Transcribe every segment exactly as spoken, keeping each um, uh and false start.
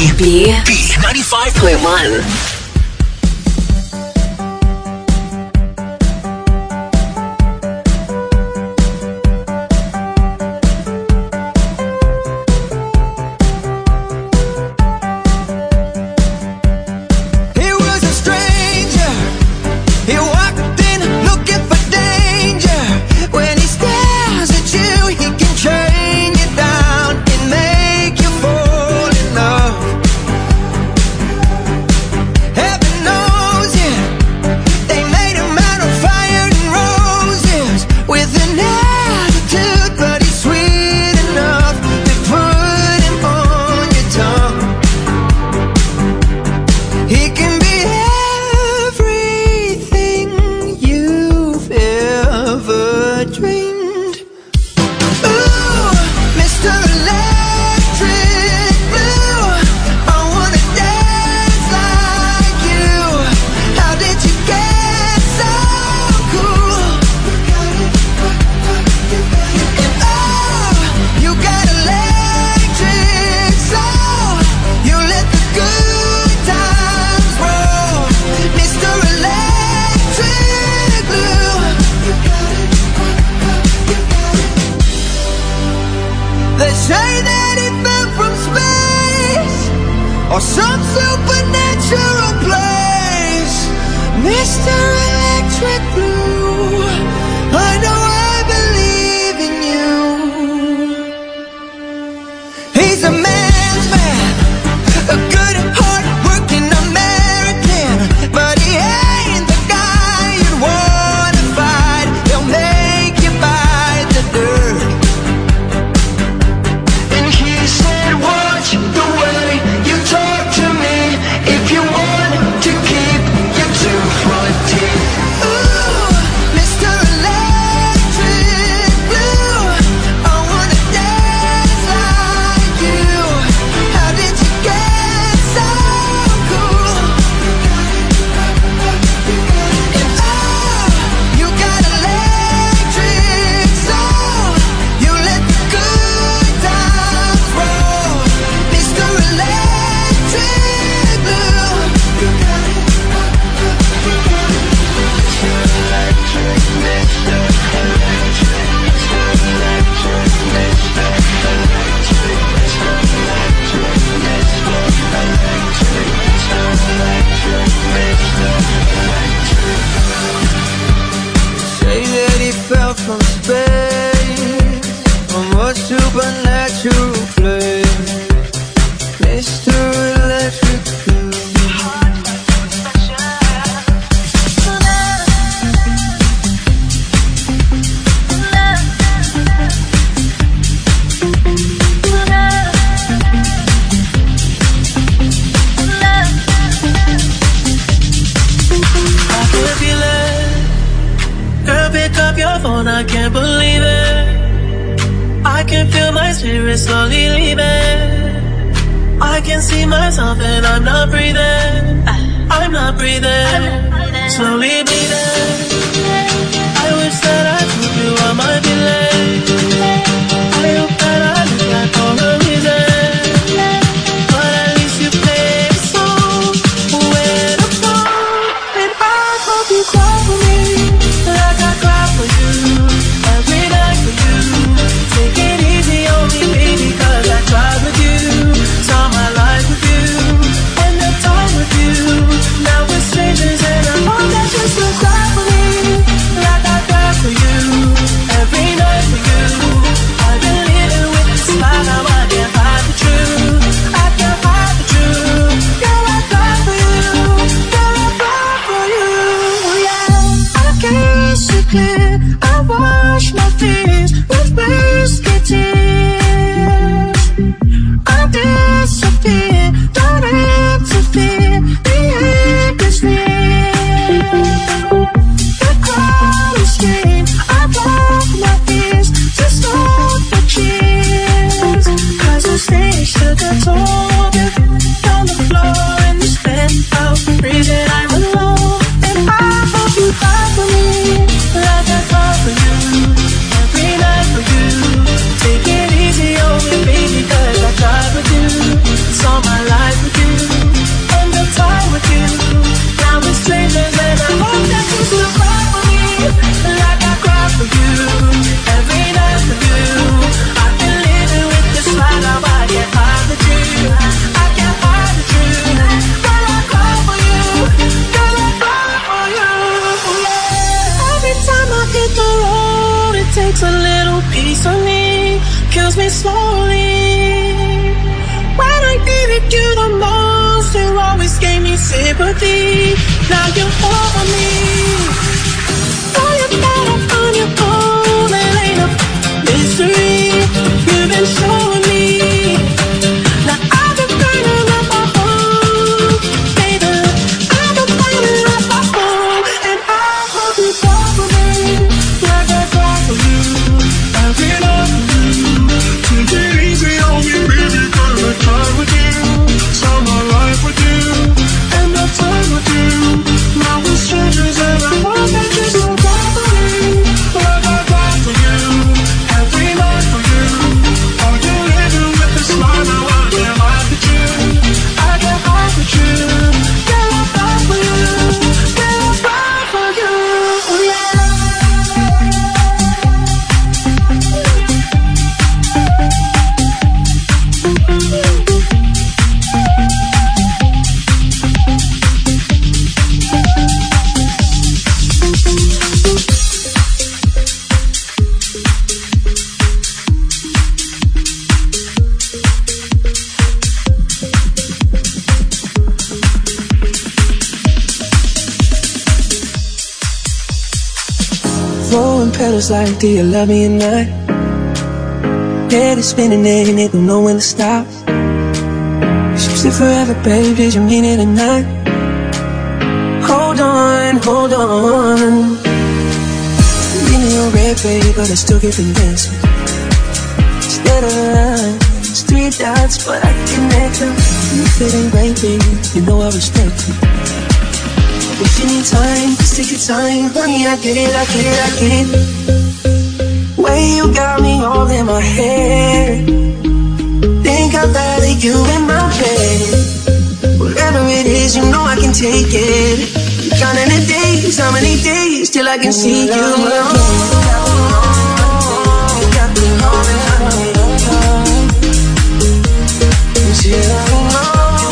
B. B ninety-five point one. Now we're strangers and I hope that you still cry for me. sympathy. Now you're for me. All you got up on your own, it ain't a mystery. You've been showing me. Now I've been burning up my home, baby. I've been burning up my home, and I hope you fall for me, like I fall for you. I've been up for you. Take it easy on me, baby, 'cause I tried with you. Saw my life with you, and no time with you. Now we're strangers, and I want that you so bad for me, like I died for you. Every night for you. Are you living with a smile? Now I can't laugh at you. I can't laugh at you. Yeah, I fight for you. Yeah, I fight for you. Yeah. Throwing petals like, do you love me or not? Head is spinning and it don't know when to stop. Choose it forever, babe, did you mean it or not? Hold on, hold on. Leave me on red, babe, but I still get the dancing. Instead of a line, it's three dots, but I can connect them. If it ain't right, babe, you know I respect you. If you need time, just take your time. Honey, I get it, I get it, I get it. Way you got me all in my head. Think I'd rather you in my bed. Whatever it is, you know I can take it. Counting the days, how many days till I can see you again. Got me all in my head. Till I know.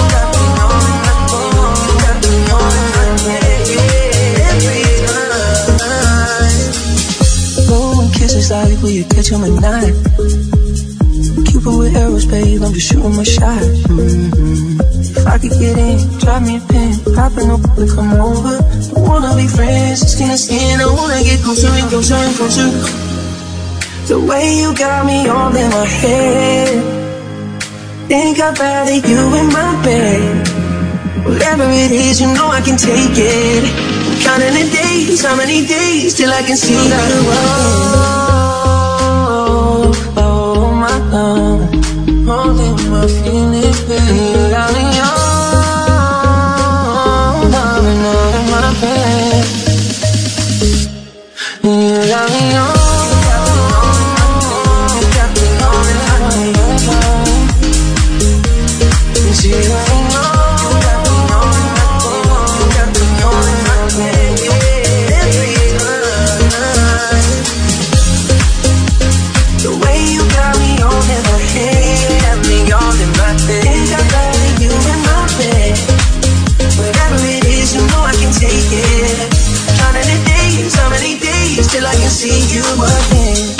Like, will you catch him at night? Cupid with arrows, babe, I'm just shooting my shot. Mm-hmm. If I could get in, drop me a pin, popping up to come over. I wanna be friends, skin to skin, I wanna get closer and closer and closer. The way you got me all in my head. Think I'd rather you in my bed. Whatever it is, you know I can take it. I'm counting the days, how many days till I can see you again. All in my feelings, baby. You got me on, darling, all in my bed. You got me on, you got me on in my bed. You got me on, you got me on in my bed. You got me on in my bed. Every night. The way you got me on in my head. All in my bed. Think I'd rather you in my bed. Whatever it is, you know I can take it. Counting the days, how many days till I can see you again.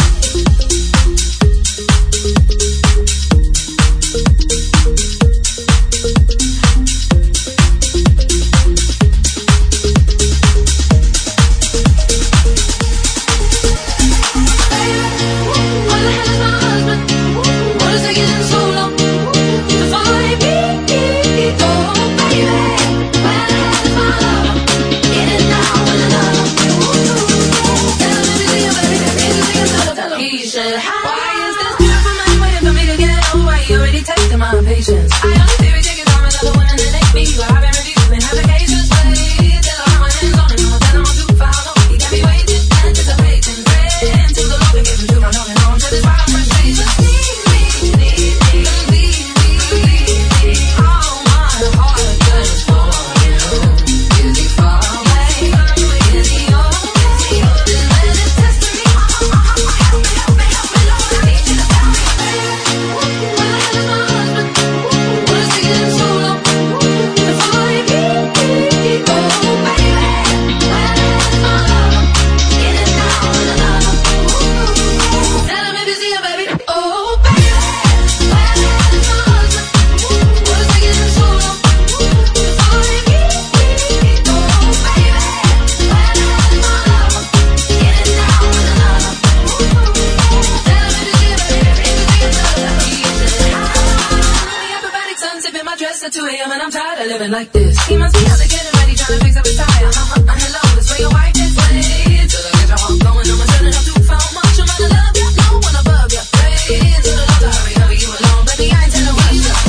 my dress at two a.m. and I'm tired of living like this. He must be out there getting ready, trying to fix up his tire. Uh-huh, uh, hello, this way your wife is way. Till I get your heart going, I'm turning up too far. Much I'm gonna love you, no one above you. Pray to the Lord to hurry, hurry you along, baby. I ain't telling what you.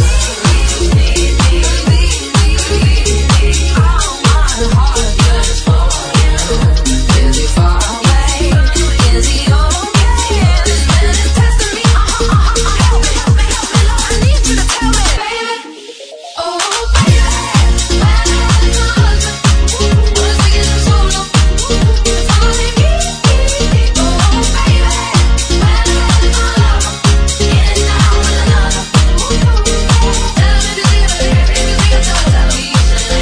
All my heart yearns for you. Is he far away? Is he okay? This man is testing me. Uh-huh, uh-huh, uh-huh. Help me, help me, help me, Lord. I need you to tell me, baby. Oh, baby, when I was your husband, was taking you so long. It's only me. Oh, baby, when I was your lover, in and out with another. Tell him if you see it, baby, if you see it, tell him, tell him.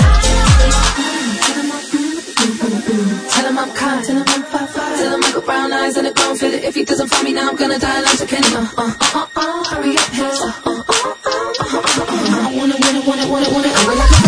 Tell him I'm kind, tell him I'm five five, tell him I got brown eyes and a grown feel it. If he doesn't find me now, I'm gonna die like a Kenny. Uh, uh, uh, uh, hurry up, hands up. Uh, uh, uh, uh, uh, uh, uh, I wanna, wanna, wanna, wanna, wanna, wanna.